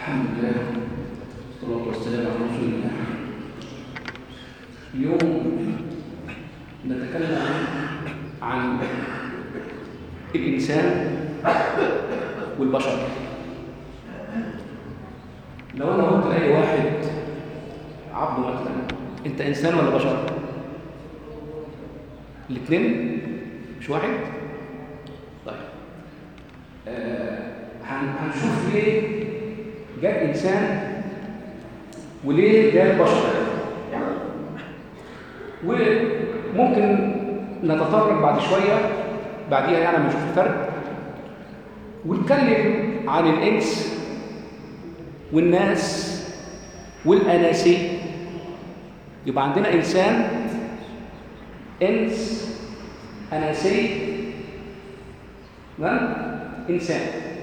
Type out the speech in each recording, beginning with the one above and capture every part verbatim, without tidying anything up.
الحمد لله والصلاة والسلام على رسول الله. اليوم نتكلم عن الإنسان والبشر. لو أنا قلت لأي واحد عبده مثلا أنت إنسان ولا بشر؟ الاثنين مش واحد؟ طيب آه هنشوف ليه جاء إنسان وليه جاء بشر، وممكن نتطرق بعد شوية بعديها يعني نشوف الفرق ونتكلم عن الإنس والناس والأناسي. يبقى عندنا إنسان، إنس، أناسي، إنسان.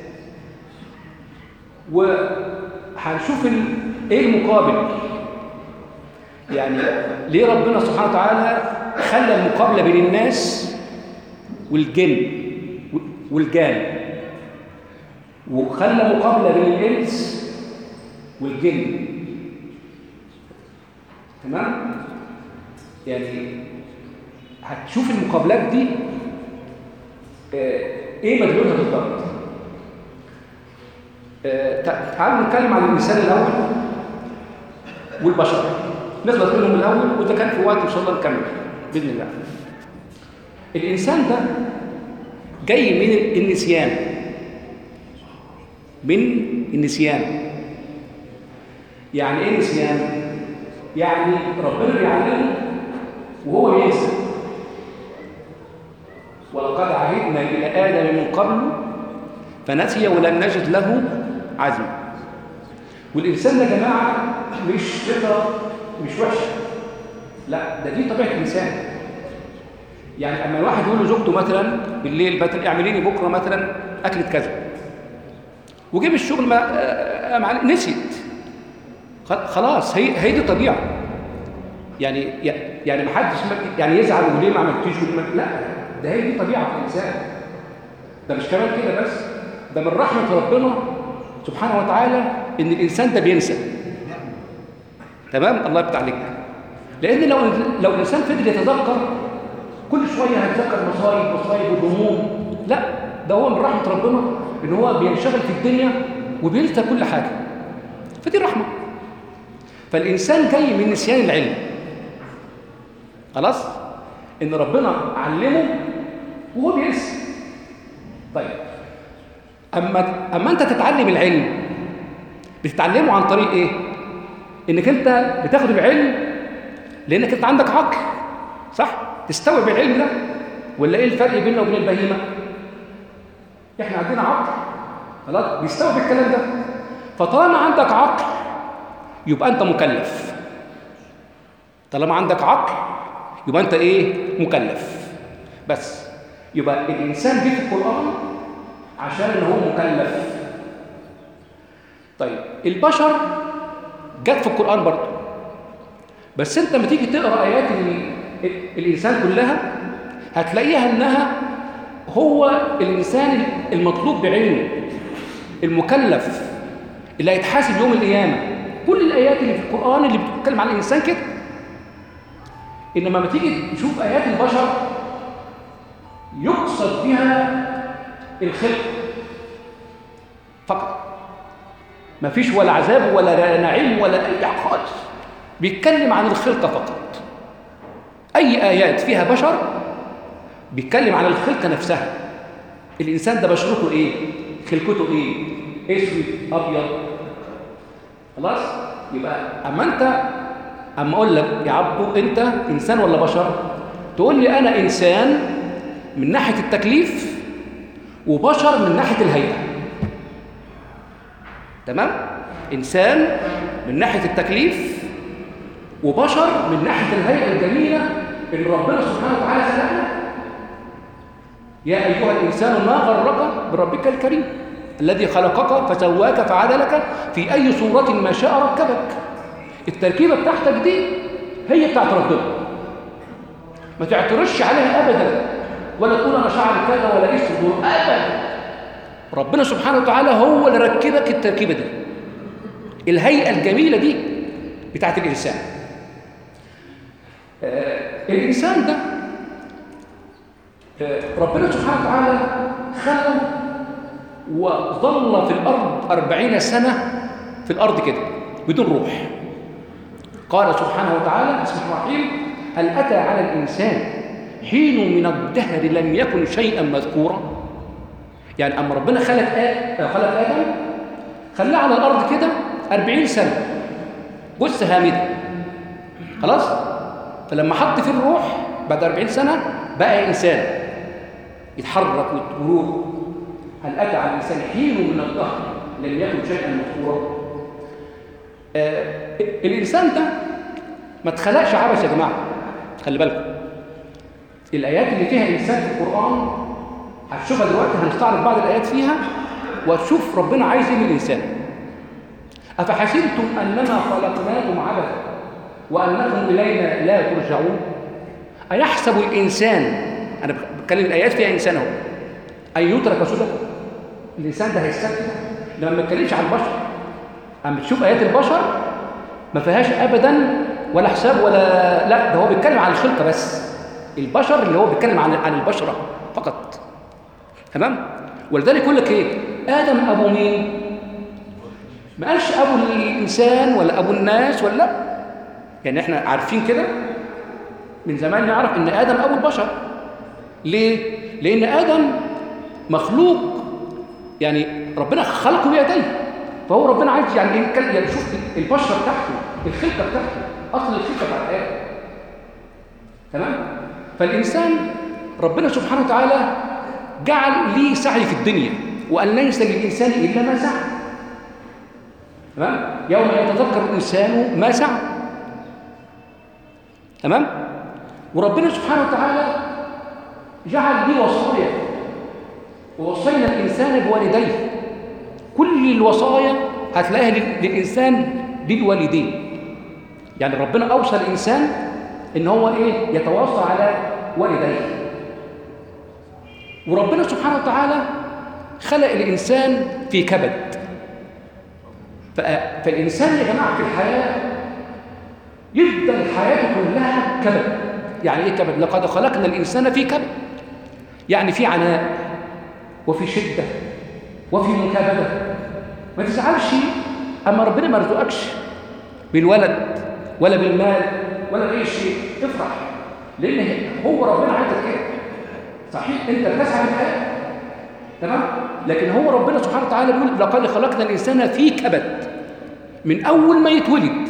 وهنشوف ايه المقابل، يعني ليه ربنا سبحانه وتعالى خلى المقابله بين الناس والجن والجان، وخلى مقابله بين الانس والجن. تمام؟ يعني هتشوف المقابلات دي ايه مدلولها بالضبط. تعالوا نتكلم عن الإنسان الأول والبشر، نخلص منهم الأول، وإذا كان في وقت إن شاء الله نكمل بإذن الله. الإنسان ده جاي من النسيان، من النسيان. يعني إيه نسيان؟ يعني ربنا بيعلمه وهو بينسى. ولقد عهدنا إلى آدم من قبل فنسي ولم نجد له عزم. والإنسان يا جماعة مش فطرة مش وحشة، لا ده دي طبيعة الإنسان. يعني أما الواحد يقول لزوجته مثلا بالليل مثلا اعملي لي بكرة مثلا أكلة كذا، وجيب الشغل ما نسيت، خلاص هي هي دي طبيعة. يعني يعني ما حدش يعني يزعل ويقول ليه ما عملتيش، لا ده هي دي طبيعة الإنسان. ده مش كمان كده بس، ده من رحمة ربنا سبحانه وتعالى إن الإنسان ده بينسى. تمام؟ الله يفتح عليك. لأن لو لو الإنسان فضل يتذكر كل شوية هيتذكر مصايب مصايب وهموم، لا ده هو من رحمة ربنا إن هو بينشغل في الدنيا وبينسى كل حاجة، فدي رحمة. فالإنسان جاي من نسيان العلم، خلاص؟ إن ربنا علمه وهو بينسى. طيب أما أما أنت تتعلم العلم بتتعلمه عن طريق إيه؟ إنك أنت بتاخد العلم لأنك أنت عندك عقل، صح؟ تستوعب العلم ده، ولا إيه الفرق بيننا وبين البهيمة؟ إحنا عندنا عقل، خلاص؟ بيستوعب الكلام ده. فطالما عندك عقل يبقى أنت مكلف. طالما عندك عقل يبقى أنت إيه؟ مكلف. بس يبقى الإنسان جه في القرآن عشان إن هو مكلف. طيب البشر جت في القرآن برضه، بس أنت لما تيجي تقرأ آيات الإنسان كلها هتلاقيها إنها هو الإنسان المطلوب بعلمه، المكلف اللي هيتحاسب يوم القيامة. كل الآيات اللي في القرآن اللي بتتكلم عن الإنسان كده. إنما لما تيجي تشوف آيات البشر يقصد بها الخلق فقط، ما فيش ولا عذاب ولا نعيم ولا أي حاجة خالص، بيتكلم عن الخلقة فقط. أي آيات فيها بشر بيتكلم عن الخلقة نفسها. الإنسان ده بشرته إيه؟ خلقته إيه؟ اسود أبيض، خلاص؟ يبقى أما أنت أما أقول لك يا عبدو أنت إنسان ولا بشر؟ تقول لي أنا إنسان من ناحية التكليف وبشر من ناحية الهيئة. تمام؟ إنسان من ناحية التكليف وبشر من ناحية الهيئة الجميلة اللي ربنا سبحانه وتعالى خلقنا. يا أيها الإنسان ما غرك بربك الكريم الذي خلقك فسواك فعدلك في أي صورة ما شاء ركبك. التركيبة بتاعتك دي هي بتاعت ربنا، ما تعترضش عليها أبدا، ولا تقول أنا شعر كذا ولا اسود أبدا. ربنا سبحانه وتعالى هو اللي ركبك التركيبة دي. الهيئة الجميلة دي بتاعت الإنسان. آه الإنسان ده آه ربنا سبحانه وتعالى خلقه وظل في الأرض أربعين سنة في الأرض كده بدون روح. قال سبحانه وتعالى بسم الله الرحمن الرحيم: هل أتى على الإنسان حين من الدهر لم يكن شيئا مذكورا. يعني أما ربنا خلق آدم خلق آدم خلاه على الأرض كده أربعين سنة جثة هامدة خلاص. فلما حط فيه الروح بعد أربعين سنة بقى إنسان يتحرك ويروح. هل أتى على الإنسان حين من الدهر لم يكن شيئا مذكورا. آه الإنسان ده ما اتخلقش عبث يا جماعة. خلي بالكم الآيات اللي فيها إنسان في القرآن هتشوفها دلوقتي، هنستعرض بعض الآيات فيها وتشوف ربنا عايز إيه من الإنسان. أفحسبتم أنما خلقناكم عبثا وأنكم إلينا لا ترجعون. أيحسب الإنسان، أنا بتكلم الآيات فيها إنسان أهو، أن يترك سدى. الإنسان ده هيستكبر لما ما بتكلمش عن البشر. أما تشوف آيات البشر ما فيهاش أبدا ولا حساب ولا لا، ده هو بيتكلم عن الخلقة بس. البشر اللي هو بيتكلم عن عن البشرة فقط. تمام؟ ولذلك يقول لك إيه؟ آدم أبو مين؟ ما قالش أبو الإنسان ولا أبو الناس ولا لا. يعني إحنا عارفين كده من زمان نعرف إن آدم أبو البشر. ليه؟ لأن آدم مخلوق يعني ربنا خلقه بيديه، فهو ربنا عايز يعني ايه يعني شوف البشره بتاعته، الخلقه بتاعته، اصل الخلقه بتاعت ادم. تمام؟ فالانسان ربنا سبحانه وتعالى جعل ليه سعي في الدنيا، وان ليس للانسان الا ما سعى. تمام؟ يوم يتذكر الانسان ما سعى. تمام؟ وربنا سبحانه وتعالى جعل ليه وصايا، ووصينا الانسان بوالديه. كل الوصايا هتلاقيها للإنسان للوالدين. يعني ربنا أوصى الإنسان إن هو إيه؟ يتواصى على والديه. وربنا سبحانه وتعالى خلق الإنسان في كبد. فالإنسان يا جماعة في الحياة يفضل حياته كلها كبد. يعني إيه كبد؟ لقد خلقنا الإنسان في كبد، يعني في عناء وفي شدة وفي مكابدة. ما تزعلش أما ربنا ما رزقكش بالولد ولا بالمال ولا بأي شيء، تفرح، لأن هو ربنا عايزك كده. صحيح أنت بتسعى للحياة، تمام؟ لكن هو ربنا سبحانه وتعالى بيقول لقد خلقنا الإنسان في كبد. من أول ما يتولد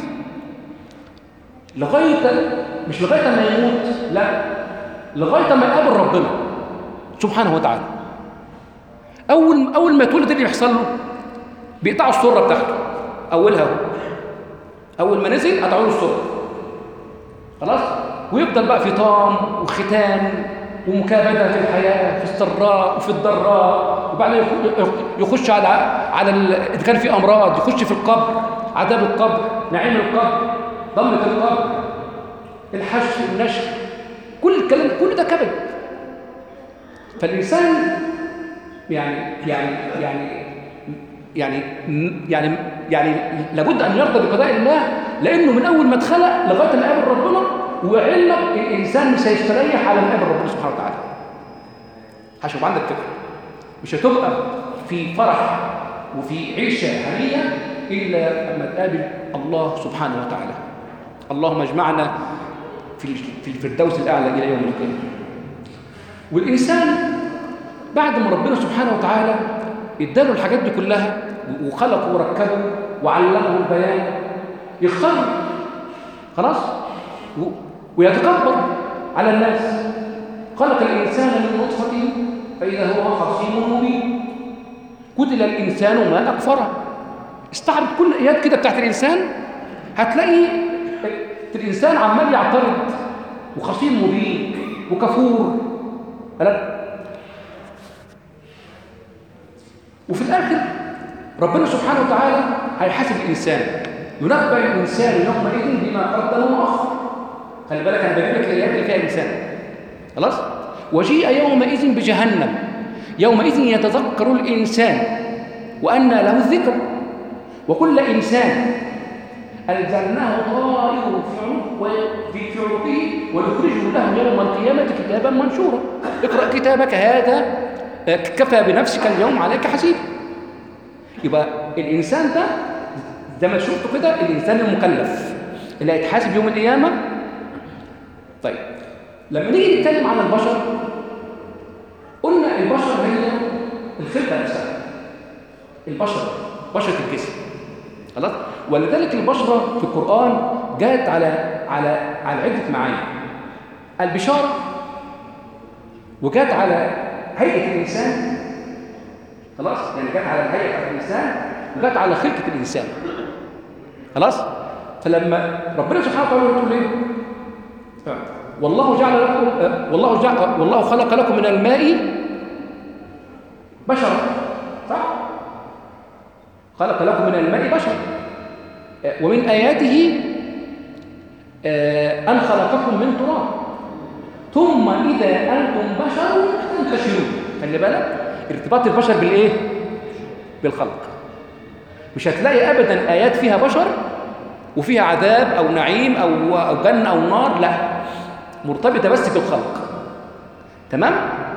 لغاية مش لغاية ما يموت، لا، لغاية ما يقابل ربنا سبحانه وتعالى. أول أول ما يتولد اللي بيحصل له بيقطعوا السرة بتاعته أولها هو. أول ما نزل قطعوا له السرة خلاص، ويفضل بقى في طام وختان ومكابدة في الحياة، في السراء وفي الضراء، وبعدين يخش على على إذا كان في أمراض يخش في القبر، عذاب القبر، نعيم القبر، ضمة القبر، الحشر والنشر، كل الكلام كل ده كبد. فالإنسان يعني يعني يعني يعني يعني يعني لابد ان يرضى بقضاء الله، لانه من اول ما اتخلق لغايه ما قابل ربنا، وعلمك الانسان مش هيستريح على ما قابل ربنا سبحانه وتعالى. هشوف عندك فكره، مش هتبقى في فرح وفي عيشه هنيه الا لما تقابل الله سبحانه وتعالى. اللهم اجمعنا في في الفردوس الاعلى الى يوم القيامه. والانسان بعد ما ربنا سبحانه وتعالى اداله الحاجات دي كلها وخلقه وركبه وعلمه البيان، يختار خلاص ويتكبر على الناس. خلق الانسان من نطفه فاذا هو خصيم مبين. قتل الانسان ما اكفره. استعرض كل الايات كده بتاعت الانسان، هتلاقي الانسان عمال يعترض وخصيم مبين وكفور. وفي الآخر ربنا سبحانه وتعالى هيحاسب الإنسان، ينبأ الإنسان يومئذ بما قدم وأخر. خلي بالك أنا بجيب لك الآيات اللي فيها الإنسان خلاص. وجيء يومئذ بجهنم يومئذ يتذكر الإنسان وأنى له الذكر وكل إنسان ألزمناه طائره في عنقه ونخرجه له يوم القيامة كتابا منشورا اقرأ كتابك هذا كفى بنفسك اليوم عليك حسيبا. يبقى الإنسان ده زي ما شفتوا كده الإنسان المكلف اللي هيتحاسب يوم القيامة. طيب لما نيجي نتكلم عن البشر قلنا البشر هي الخلقة نفسها، البشر بشرة الجسم خلاص. ولذلك البشرة في القرآن جاءت على على على عدة معاني، البشارة وجاءت على هيئة الإنسان خلاص، يعني جاءت على هيئة الإنسان وجاءت على خلقة الإنسان خلاص. فلما ربنا سبحانه وتعالى يقول ايه؟ والله جعل لكم والله جعل والله خلق لكم من الماء بشرا، صح؟ خلق لكم من الماء بشرا ومن آياته أن خلقكم من تراب ثم إذا أنتم بشر تنتشرون. خلي بالك ارتباط البشر بالإيه؟ بالخلق. مش هتلاقي أبدا آيات فيها بشر وفيها عذاب أو نعيم أو أو جنة أو نار، لا، مرتبطة بس بالخلق. تمام؟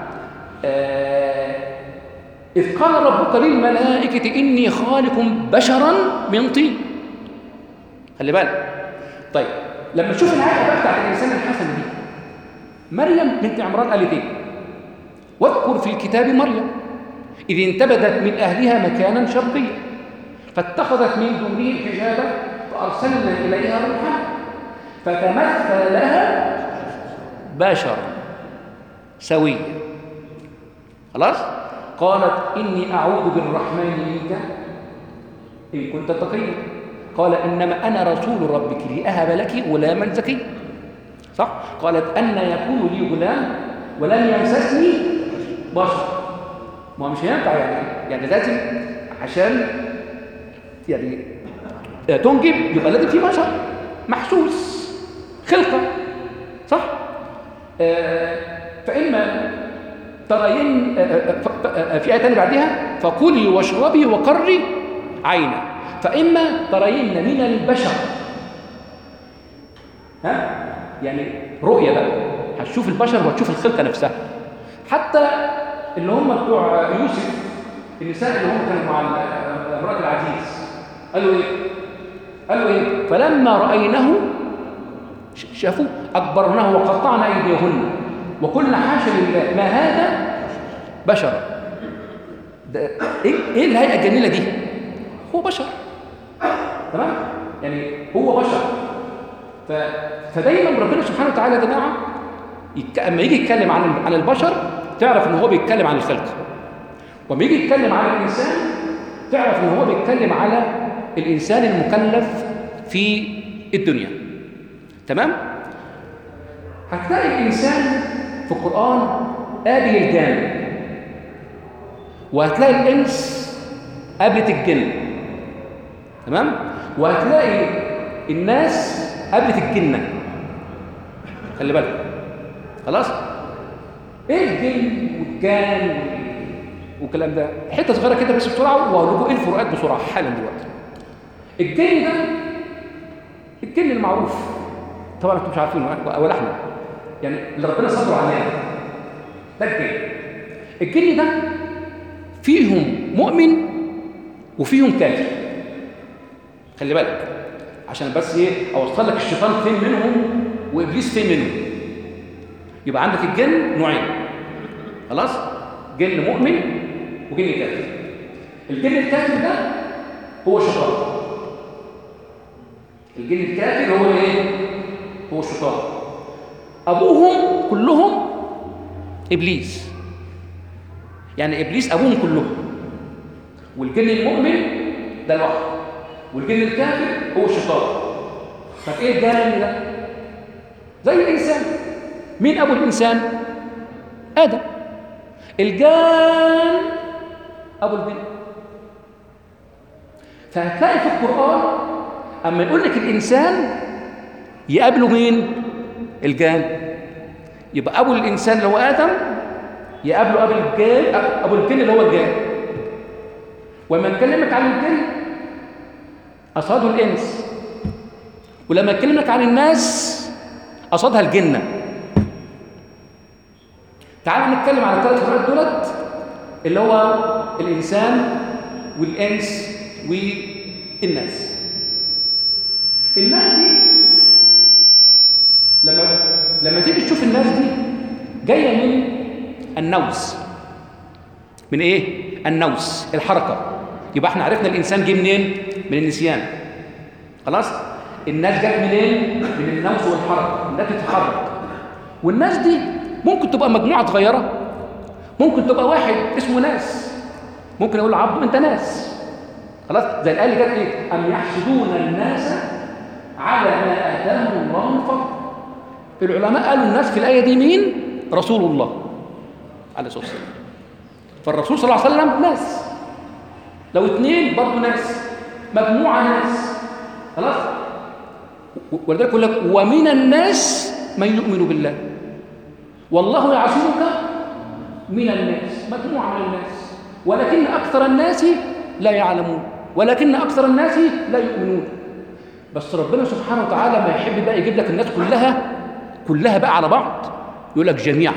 آه إذ قال ربك للملائكة إني خالق بشرا من طين. خلي بالك. طيب لما تشوف الآية بقى بتاعت الإنسان الحسن دي، مريم بنت عمران قالت إيه؟ واذكر في الكتاب مريم إذ انتبذت من أهلها مكانا شرقيا فاتخذت من دونه حجابا فأرسلنا إليها روحا فتمثل لها بشرا سويا. خلاص؟ قالت إني أعوذ بالرحمن منك إن كنت تقيا. قال إنما أنا رسول ربك لأهب لك غلاما زكيا. صح؟ قالت أن يكون لي غلام ولم يمسسني بشر. ما مش هينفع يعني يعني لازم عشان يعني تنجب يبقى لازم في بشر محسوس خلقة، صح؟ آه فإما ترين آه في آية تانية بعدها فكلي واشربي وقري عينا فإما ترين من البشر، ها يعني رؤية بقى، هتشوف البشر وهتشوف الخلقة نفسها. حتى اللي هم بتوع يوسف النساء اللي هم كانوا مع امرأة العزيز قالوا ايه؟ قالوا ايه؟ فلما رأيناه شافوه أكبرناه وقطعنا أيديهن وقلنا حاشا لله ما هذا بشر. ده ايه ايه الهيئة الجميلة دي؟ هو بشر. تمام؟ يعني هو بشر. ف... فدايما ربنا سبحانه وتعالى يا جماعه يك... اما يجي يتكلم عن عن البشر تعرف ان هو بيتكلم عن الخلق، وما يجي يتكلم عن الانسان تعرف ان هو بيتكلم على الانسان المكلف في الدنيا. تمام؟ هتلاقي الانسان في القران قابل الجان، وهتلاقي الانس قابلت الجن. تمام؟ وهتلاقي الناس قابلت الجنه. خلي بالك. خلاص؟ ايه الجن والجان والكلام ده؟ حته صغيره كده بس بسرعه وهقول لكم ايه الفروقات بسرعه حالا دلوقتي. الجن ده الجن المعروف طبعا انتم مش عارفينه ولا احنا، يعني اللي ربنا صبر علينا ده الجن. الجن ده فيهم مؤمن وفيهم كافر. خلي بالك عشان بس ايه اوصل لك الشيطان فين منهم وابليس فين منهم. يبقى عندك الجن نوعين، خلاص؟ جن مؤمن وجن كافر. الجن الكافر ده هو الشيطان. الجن الكافر هو ايه؟ هو الشيطان. ابوهم كلهم ابليس، يعني ابليس ابوهم كلهم. والجن المؤمن ده لوحده، والجن الكافر هو الشيطان. طب ايه الجن ده؟ زي الانسان. مين ابو الانسان؟ ادم. الجان ابو الجن. فهتلاقي في القران اما يقول لك الانسان يقابله مين؟ الجان. يبقى ابو الانسان اللي هو ادم يقابله ابو الجان، ابو الجن اللي هو الجان. وما نكلمك عن الجن قصده الإنس. ولما أكلمك عن الناس قصدها الجنة. تعال نتكلم على الثلاث فئات دولت، اللي هو الإنسان والإنس والناس. الناس دي لما لما تيجي تشوف الناس دي جايه من النوس. من ايه؟ النوس، الحركه. يبقى احنا عرفنا الانسان جه منين؟ من النسيان. خلاص؟ الناس جت منين؟ من النوس والحركه، الناس بتتحرك. والناس دي ممكن تبقى مجموعه صغيره، ممكن تبقى واحد اسمه ناس، ممكن اقول لعبده انت ناس. خلاص؟ زي الايه اللي جت ايه؟ ام يحسدون الناس على ما اتاهم الله من فضله. العلماء قالوا الناس في الايه دي مين؟ رسول الله عليه الصلاه والسلام. فالرسول صلى الله عليه وسلم ناس، لو اثنين برضه ناس، مجموعه ناس. خلاص؟ ولذلك يقول لك ومن الناس من يؤمن بالله والله يعصمك من الناس، مجموعه من الناس، ولكن اكثر الناس لا يعلمون، ولكن اكثر الناس لا يؤمنون. بس ربنا سبحانه وتعالى ما يحب بقى يجيب لك الناس كلها كلها بقى على بعض، يقول لك جميعا.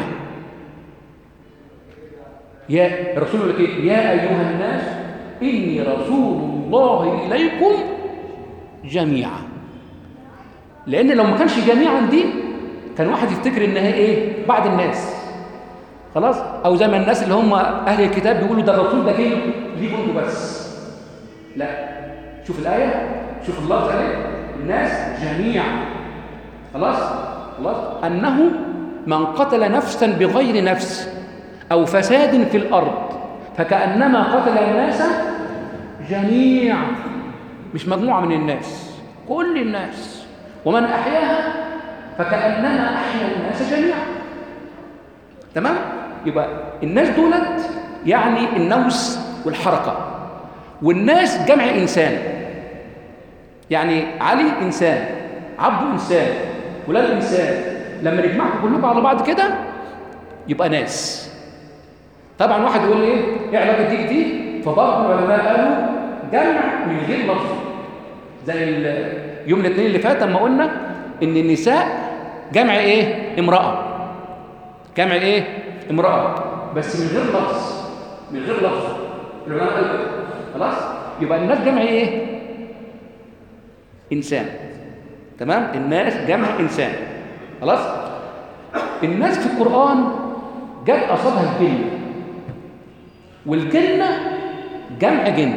يا الرسول يقول لك ايه؟ يا ايها الناس اني رسول الله اليكم جميعا. لان لو ما كانش جميعا دي كان واحد يفتكر انها ايه؟ بعض الناس. خلاص؟ او زي ما الناس اللي هم اهل الكتاب بيقولوا ده الرسول ده جاي ليكم انتوا بس. لا، شوف الايه، شوف اللفظ عليه، الناس جميعا. خلاص؟ خلاص؟ انه من قتل نفسا بغير نفس او فساد في الارض فكانما قتل الناس جميعا، مش مجموعه من الناس، كل الناس. ومن احياها فكانما احيا الناس جميعا. تمام؟ يبقى الناس دولت يعني النوس والحركه. والناس جمع انسان، يعني علي انسان، عبده انسان، فلان انسان. لما نجمعكم كلكم على بعض كده يبقى ناس. طبعا واحد يقول لي ايه؟ ايه علاقه دي دي؟ فبرضه العلماء قالوا جمع من غير لفظ. زي يوم الاثنين اللي فات لما قلنا ان النساء جمع ايه؟ امراه. جمع ايه؟ امراه، بس من غير لفظ، من غير لفظ. العلماء قالوا كده. خلاص؟ يبقى الناس جمع ايه؟ انسان. تمام؟ الناس جمع انسان. خلاص؟ الناس في القرآن جت قصدها الجنة، والجنة جمع جن.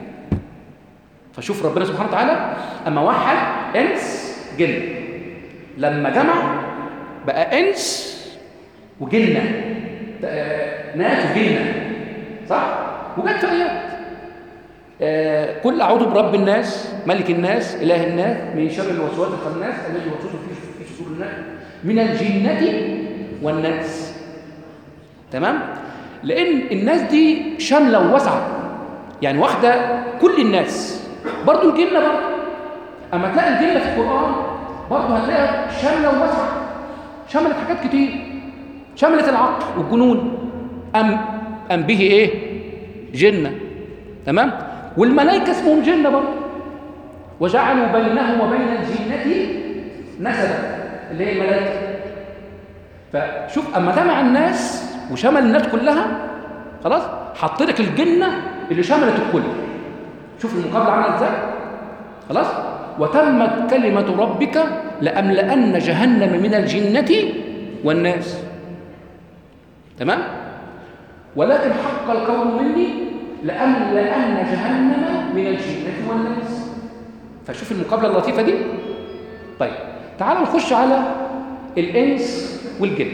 فشوف ربنا سبحانه وتعالى اما وحد انس جن، لما جمع بقى انس وجنة، ناس وجنة. صح؟ وجت في ايات آه قل اعوذ برب الناس ملك الناس اله الناس من شر الوسواس الخناس الذي يوسوس في صدور الناس من الجنة والناس. تمام؟ لان الناس دي شامله وواسعه، يعني واخده كل الناس. برضو الجنه برضو اما تلاقي الجنه في القران برضو هتلاقيها شامله وواسعه، شملت حاجات كتير، شملت العقل والجنون. ام ام به ايه؟ جنه. تمام؟ والملائكه اسمهم جنه برضو، وجعلوا بينه وبين الجنه نسبا اللي هي الملائكه. فشوف اما جمع الناس وشمل الناس كلها، خلاص حط لك الجنه اللي شملت الكل. شوف المقابله عامله ازاي. خلاص؟ وتمت كلمه ربك لاملأن جهنم من الجنه والناس. تمام؟ ولكن حق القول مني لأملأن جهنم من الجنه والناس. فشوف المقابله اللطيفه دي. طيب تعالوا نخش على الانس والجن.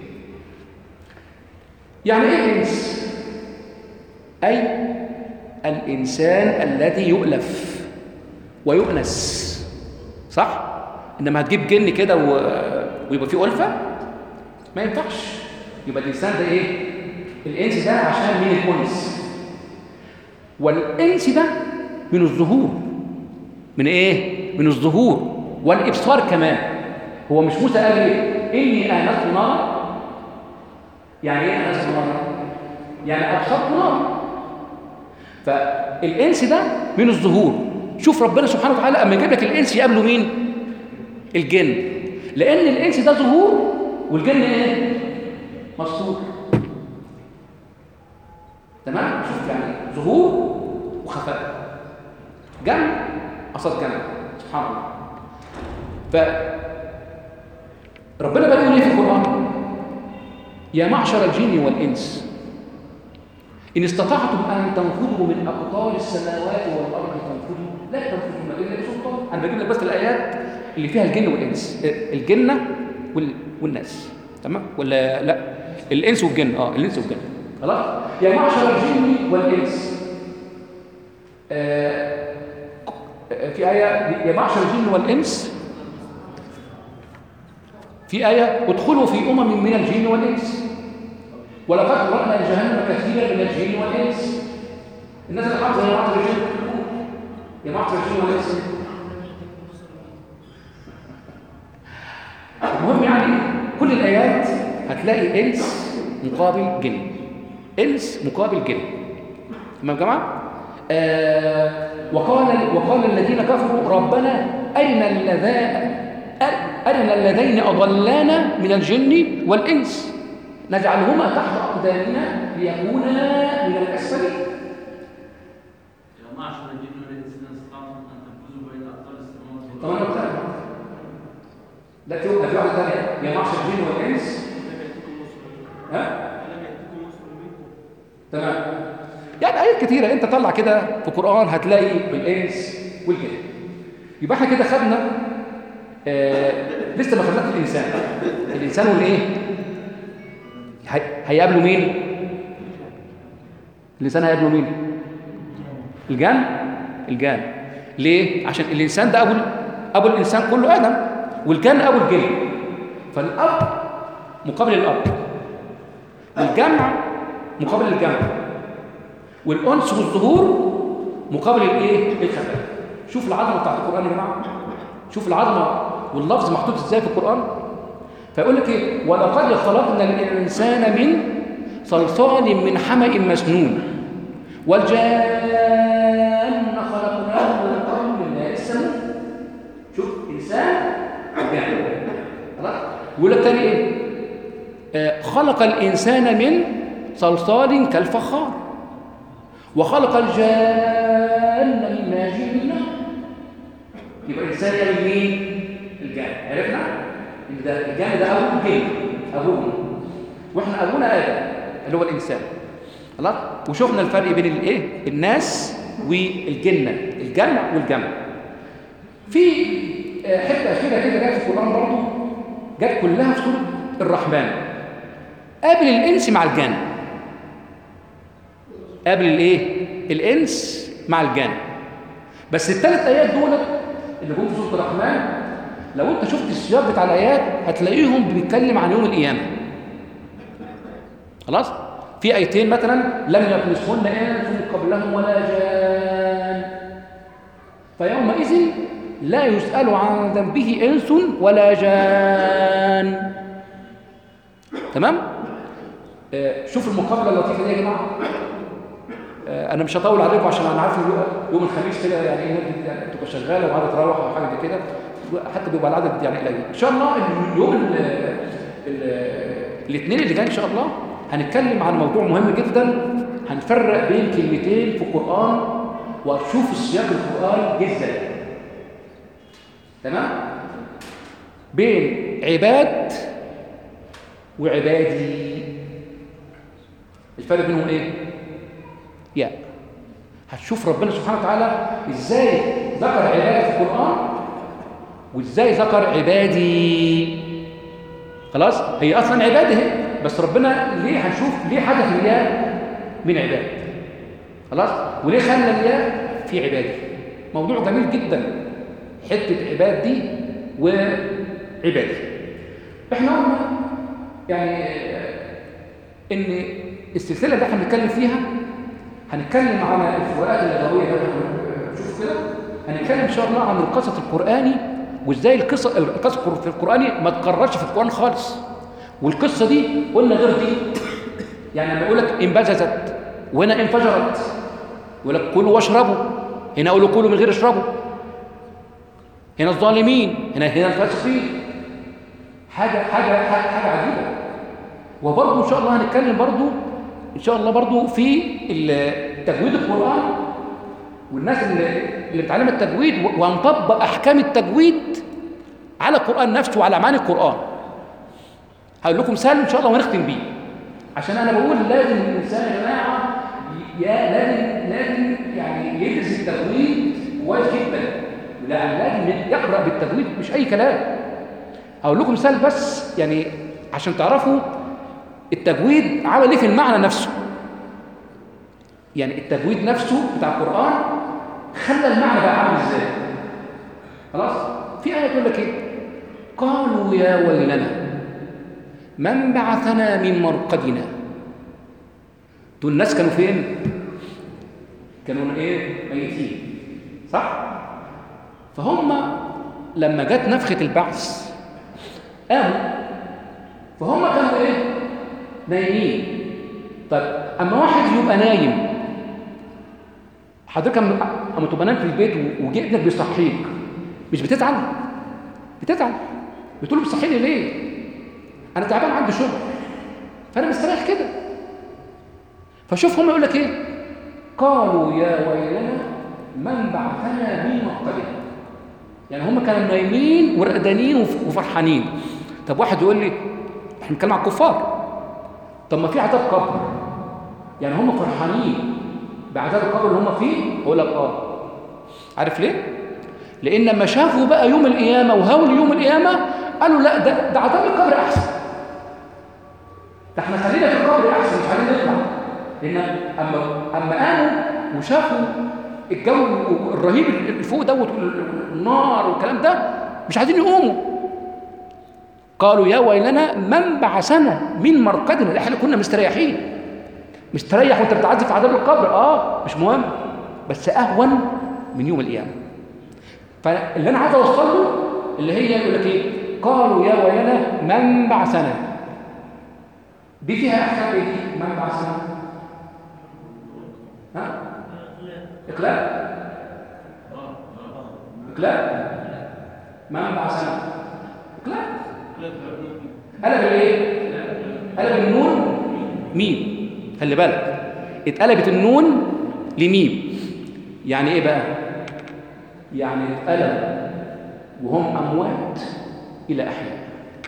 يعني ايه الانس؟ اي الانسان الذي يؤلف ويؤنس. صح؟ انما هتجيب جن كده و... ويبقى فيه ألفة ما ينفعش. يبقى الانسان ده ايه؟ الانس ده عشان من الانس، والانس ده من الظهور. من ايه؟ من الظهور والابصار كمان. هو مش موسى قال ايه؟ اني انست نارا. يعني ايه انست نارا؟ يعني ابصرت نارا. فالانس ده من الظهور، شوف ربنا سبحانه وتعالى اما يجيب لك الانس يقابله مين؟ الجن، لان الانس ده ظهور والجن ايه؟ مستور. تمام؟ شوف يعني ظهور وخفاء، جمع قصاد جمع، سبحان الله. فربنا بقى يقول ايه في القرآن؟ يا معشر الجن والإنس إن استطعتم أن تنفذوا من أقطار السماوات والأرض تنفذوا لا تنفذون إلا بسلطان. أنا بجيب لك بس الآيات اللي فيها الجن والإنس، الجنة والناس، تمام؟ ولا لا؟ الإنس والجن، اه الإنس والجن، خلاص؟ يا معشر الجن والإنس، آه في آية يا معشر الجن والإنس، في آية ادخلوا في أمم من الجن والإنس ولقد ذرأنا لجهنم كثيرا من الجن والإنس. الناس اللي حافظة يا معشر الجن يا معشر الجن والإنس. المهم يعني كل الآيات هتلاقي إنس مقابل جن، إنس مقابل جن. تمام يا جماعة؟ آه وقال وقال الذين كفروا ربنا أرنا اللذان أرنا اللذين أضلانا من الجن والإنس نجعلهما تحت أقدامنا ليكونا من الأسفلين. يا معشر الجن والإنس إن استطعتم أن تنفذوا بين أقطار السماوات طبعا والأرض. لا في في واحدة ثانية يا معشر الجن والإنس ها؟ تمام. يعني آيات كتيرة أنت طلع كده في القرآن هتلاقي بالإنس والجن. يبقى احنا كده خدنا آه لسه ما خدناش الإنسان. الإنسان والإيه؟ هي... هيقابلوا مين؟ الإنسان هيقابلوا مين؟ الجان؟ الجان. ليه؟ عشان الإنسان ده أبو أبو الإنسان كله آدم، والجان أبو الجن. فالأب مقابل الأب، والجمع مقابل الجمع، والأنس والظهور مقابل الإيه؟ الخفاء. شوف العظمة بتاعت القرآن يا جماعة، شوف العظمة واللفظ محطوط إزاي في القرآن. فيقول لك إيه؟ ولقد خلقنا الإنسان من صلصال من حمأ مسنون والجان خلقناه من قبل من ماء السموم. شوف إنسان وجان، خلاص؟ يقول لك تاني إيه؟ آه خلق الإنسان من صلصال كالفخار وخلق الجان من مارج من نار. يبقى الإنسان يعمل مين؟ الجان. عرفنا؟ إن ده الجان ده أبوه الجن، أبوه، وإحنا أبونا آدم اللي هو الإنسان. خلاص؟ وشوفنا الفرق بين الإيه؟ الناس والجنة، الجمع والجمع. في حتة أخيرة كده جت في القرآن برضه، جت كلها في سورة الرحمن. قابل الإنس مع الجان. قابل الإيه؟ الإنس مع الجان. بس الثلاث آيات دول اللي جم في سورة الرحمن لو أنت شفت السياق بتاع الآيات هتلاقيهم بيتكلم عن يوم القيامة. خلاص؟ في آيتين مثلا لم يطمثهن إنس قبلهم ولا جان فيومئذ لا يسأل عن ذنبه إنس ولا جان. تمام؟ آه شوف المقابلة اللطيفة دي يا جماعة. آه أنا مش هطول عليكم عشان أنا عارف يوم الخميس كده يعني إيه يعني تبقى شغالة وعايزة تروح أو حاجة كده، حتى بيبقى العدد يعني قليل. إن شاء الله اليوم الاثنين اللي جاي إن شاء الله هنتكلم عن موضوع مهم جدا. هنفرق بين كلمتين في القرآن وهتشوف السياق القرآن جه ازاي. تمام؟ بين عباد وعبادي. الفرق بينهم ايه؟ يا هتشوف ربنا سبحانه وتعالى ازاي ذكر عباد في القرآن وازاي ذكر عبادي. خلاص؟ هي اصلا عباده بس ربنا ليه هنشوف ليه حدث الياء من عباد. خلاص؟ وليه خلى الياء في عباده. موضوع جميل جدا حته عباد دي وعباده. احنا قلنا يعني ان السلسله اللي احنا بنتكلم فيها هنتكلم عن الفروقات اللغويه اللي هنشوف كده. هنتكلم ان شاء الله عن القصص القراني وازاي القصه القصص في القراني ما تكررش في القران خالص. والقصه دي قلنا غير دي. يعني لما يقول لك انبجزت وهنا انفجرت، يقول لك كلوا واشربوا، هنا اقول له كلوا من غير اشربوا، هنا الظالمين، هنا هنا الفاسقين. حاجه حاجه حاجه, حاجة عجيبه. وبرضه ان شاء الله هنتكلم برضه ان شاء الله برضه في تجويد القران والناس اللي اللي بتعلم التجويد، وهنطبق احكام التجويد على القران نفسه وعلى معاني القران. هقول لكم مثال ان شاء الله ونختم بيه، عشان انا بقول لازم الانسان يا جماعه يا لازم لازم يعني يدرس التجويد كويس جدا، لا لازم يقرا بالتجويد مش اي كلام. هقول لكم مثال بس يعني عشان تعرفوا التجويد عمل ايه في المعنى نفسه. يعني التجويد نفسه بتاع القران خلى المعنى بقى عامل ازاي. خلاص، في ايه تقول لك ايه؟ قالوا يا ويلنا من بعثنا من مرقدنا. دول الناس كانوا فين؟ كانوا ايه؟ ميتين، صح؟ فهم لما جت نفخة البعث قاموا، فهم كانوا ايه؟ نايمين. طيب اما واحد يبقى نايم، حضرتك اما تبقى نايم في البيت وجه ابنك بيصحيك، مش بتزعل؟ بتزعل، بتقول له بتصحيني ليه؟ انا تعبان عندي شغل فانا مستريح كده. فشوف هم يقول لك ايه؟ قالوا يا ويلنا من بعثنا من مرقدنا. يعني هم كانوا نايمين ورقدانين وفرحانين. طب واحد يقول لي احنا بنتكلم على الكفار، طب ما في عذاب قبر، يعني هم فرحانين بعذاب القبر اللي هم فيه؟ اقول لك اه. عارف ليه؟ لان لما شافوا بقى يوم القيامه وهول يوم القيامه قالوا لا ده ده عذاب القبر احسن، ده احنا خلينا في القبر احسن، مش عايزين نطلع. لان اما اما قاموا وشافوا الجو الرهيب اللي فوق دوت والنار والكلام ده مش عايزين يقوموا. قالوا يا ويلنا من بعثنا من مرقدنا. احنا كنا مستريحين، مستريح وانت بتعذب في عذاب القبر، اه مش مهم، بس اهون من يوم القيامه. فاللي انا عايز اوصل له اللي هي يقول لك ايه؟ قالوا يا ويلنا من بعثنا. دي فيها احكام ايه دي؟ من بعثنا؟ ها؟ اقلاب؟ اقلاب؟ من بعثنا؟ اقلاب؟ قلب الايه؟ قلب النون ميم. خلي بالك، اتقلبت النون لميم. يعني ايه بقى؟ يعني اتقلب وهم اموات الى احياء،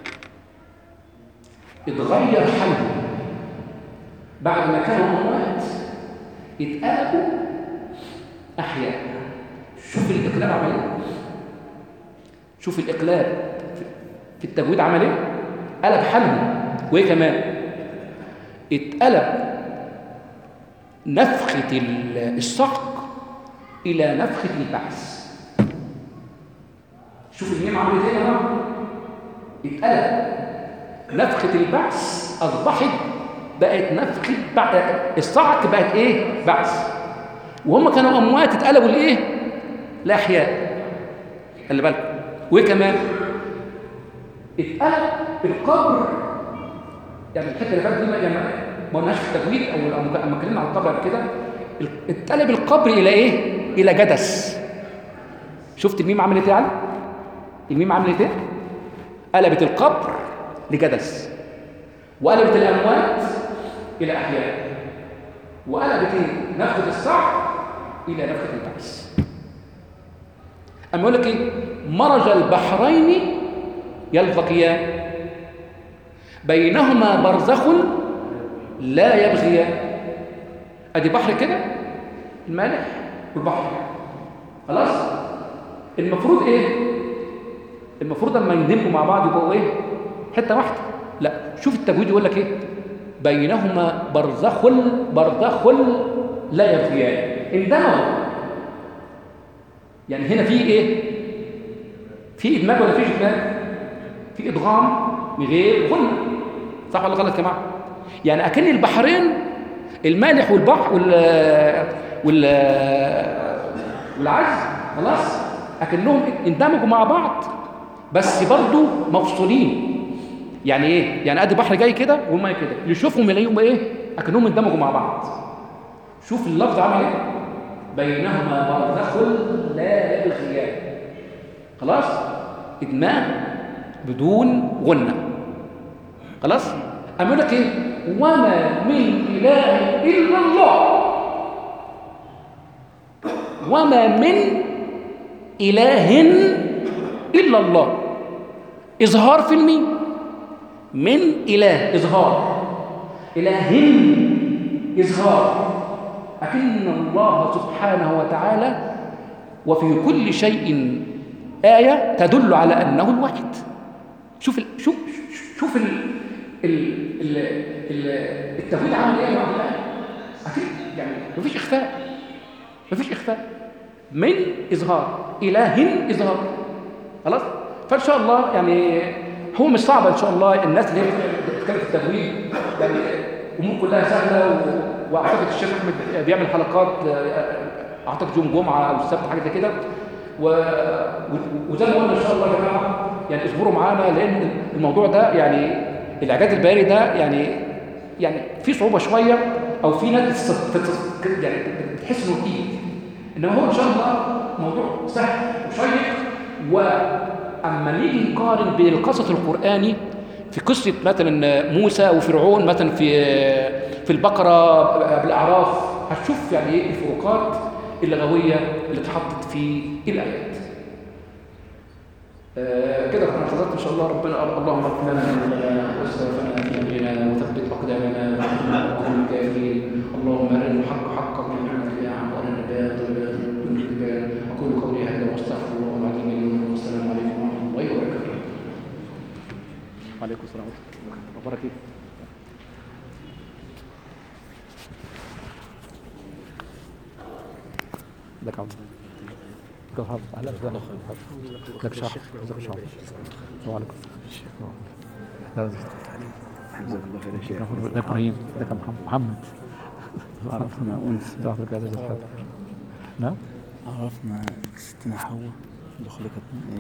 اتغير حالهم بعد ما كانوا اموات اتقلبوا احياء. شوف الاقلاب عمل ايه؟ شوف الاقلاب في التجويد عمل ايه؟ قلب حالهم. وايه كمان؟ اتقلب نفخة الصعق الى نفخة البعث. شوف الميم عملت ايه يا جماعه؟ اتقلب نفخة البعث اصبحت بقت نفخة بعد الصعق، بقت ايه؟ بعث. وهم كانوا اموات اتقلبوا لايه؟ لاحياء. خلي بالك. وايه كمان؟ اتقلب القبر. يعني الحته اللي فاتت دي يعني ما قلناش في التجويد او لما اتكلمنا عن القبر قبل كده، اتقلب القبر الى ايه؟ الى جدس. شفت الميم عملت ايه يعني؟ الميم عملت ايه؟ قلبت القبر لجدس، وقلبت الاموات الى احياء، وقلبت ايه؟ نفخه الصعق الى نفخه البعث. اما يقول لك ايه؟ مرج البحرين يلتقيان بينهما برزخ لا يبغيان. ادي بحر كده، المالح والبحر، خلاص. المفروض ايه؟ المفروض لما يندمجوا مع بعض يبقوا ايه؟ حته واحده. لا، شوف التجويد يقول لك ايه؟ بينهما برزخ برزخ لا يبغيان. اندمجوا. يعني هنا في ايه؟ في ادماج ولا في ادماج؟ في ادغام غير غنى، صح ولا غلط يا جماعه؟ يعني اكن البحرين المالح والبحر وال وال والعذب خلاص اكنهم اندمجوا مع بعض بس برضو مفصولين. يعني ايه؟ يعني ادي بحر جاي كده والميه كده، اللي يشوفهم يلاقيهم ايه؟ اكنهم اندمجوا مع بعض. شوف اللفظ عمل ايه؟ بينهما برزخ لا يبغيان. خلاص؟ إدماء بدون غنة. خلاص؟ أما لك إيه؟ وما من إله إلا الله. وما من إله إلا الله. إظهار في الميم. من إله إظهار. إله إظهار. لكن الله سبحانه وتعالى وفي كل شيء آية تدل على أنه الواحد. شوف ال شوف شوف ال ال ال ال التوحيد عمل إيه يا رب العالمين؟ أكيد يعني مفيش إخفاء. مفيش إخفاء. من إظهار. إله إظهار. خلاص؟ فإن شاء الله يعني هو مش صعب إن شاء الله. الناس اللي بتتكلم في التجويد يعني أمور كلها سهلة، واعتقد الشيخ احمد بيعمل حلقات اعتقد يوم جمعه او السبت حاجه زي كده، وزي ما قلنا ان شاء الله يا جماعه يعني اصبروا معانا، لان الموضوع ده يعني الاعجاز البياني ده يعني يعني في صعوبه شويه، او في ناس يعني بتحس انه تقيل، انما هو ان شاء الله موضوع سهل وشيق. واما نيجي نقارن بين القصص القراني في قصه مثلا موسى وفرعون مثلا في في البقرة بالأعراف، هتشوف يعني ايه الفروقات اللغوية اللي اتحطت في الآيات. آه كده احنا حضرت إن شاء الله. ربنا اللهم اغفر لنا واسرافنا في أمرنا وثبت أقدامنا وكن الكافرين. اللهم أرنا الحق حقا وارزقنا اتباعه وأرنا الباطل باطلا. أقول قولي هذا وأستغفر الله العظيم لي. والسلام عليكم ورحمة الله وبركاته. وعليكم السلام ورحمة الله وبركاته. لك عبد لك حافظ على أبدان لك شرح لك شرح وعليكم السلام. حفظك الله خير يا شيخ. لك إبراهيم لك محمد. عرفنا أنس نعم عرفنا ستنا حواء دخلت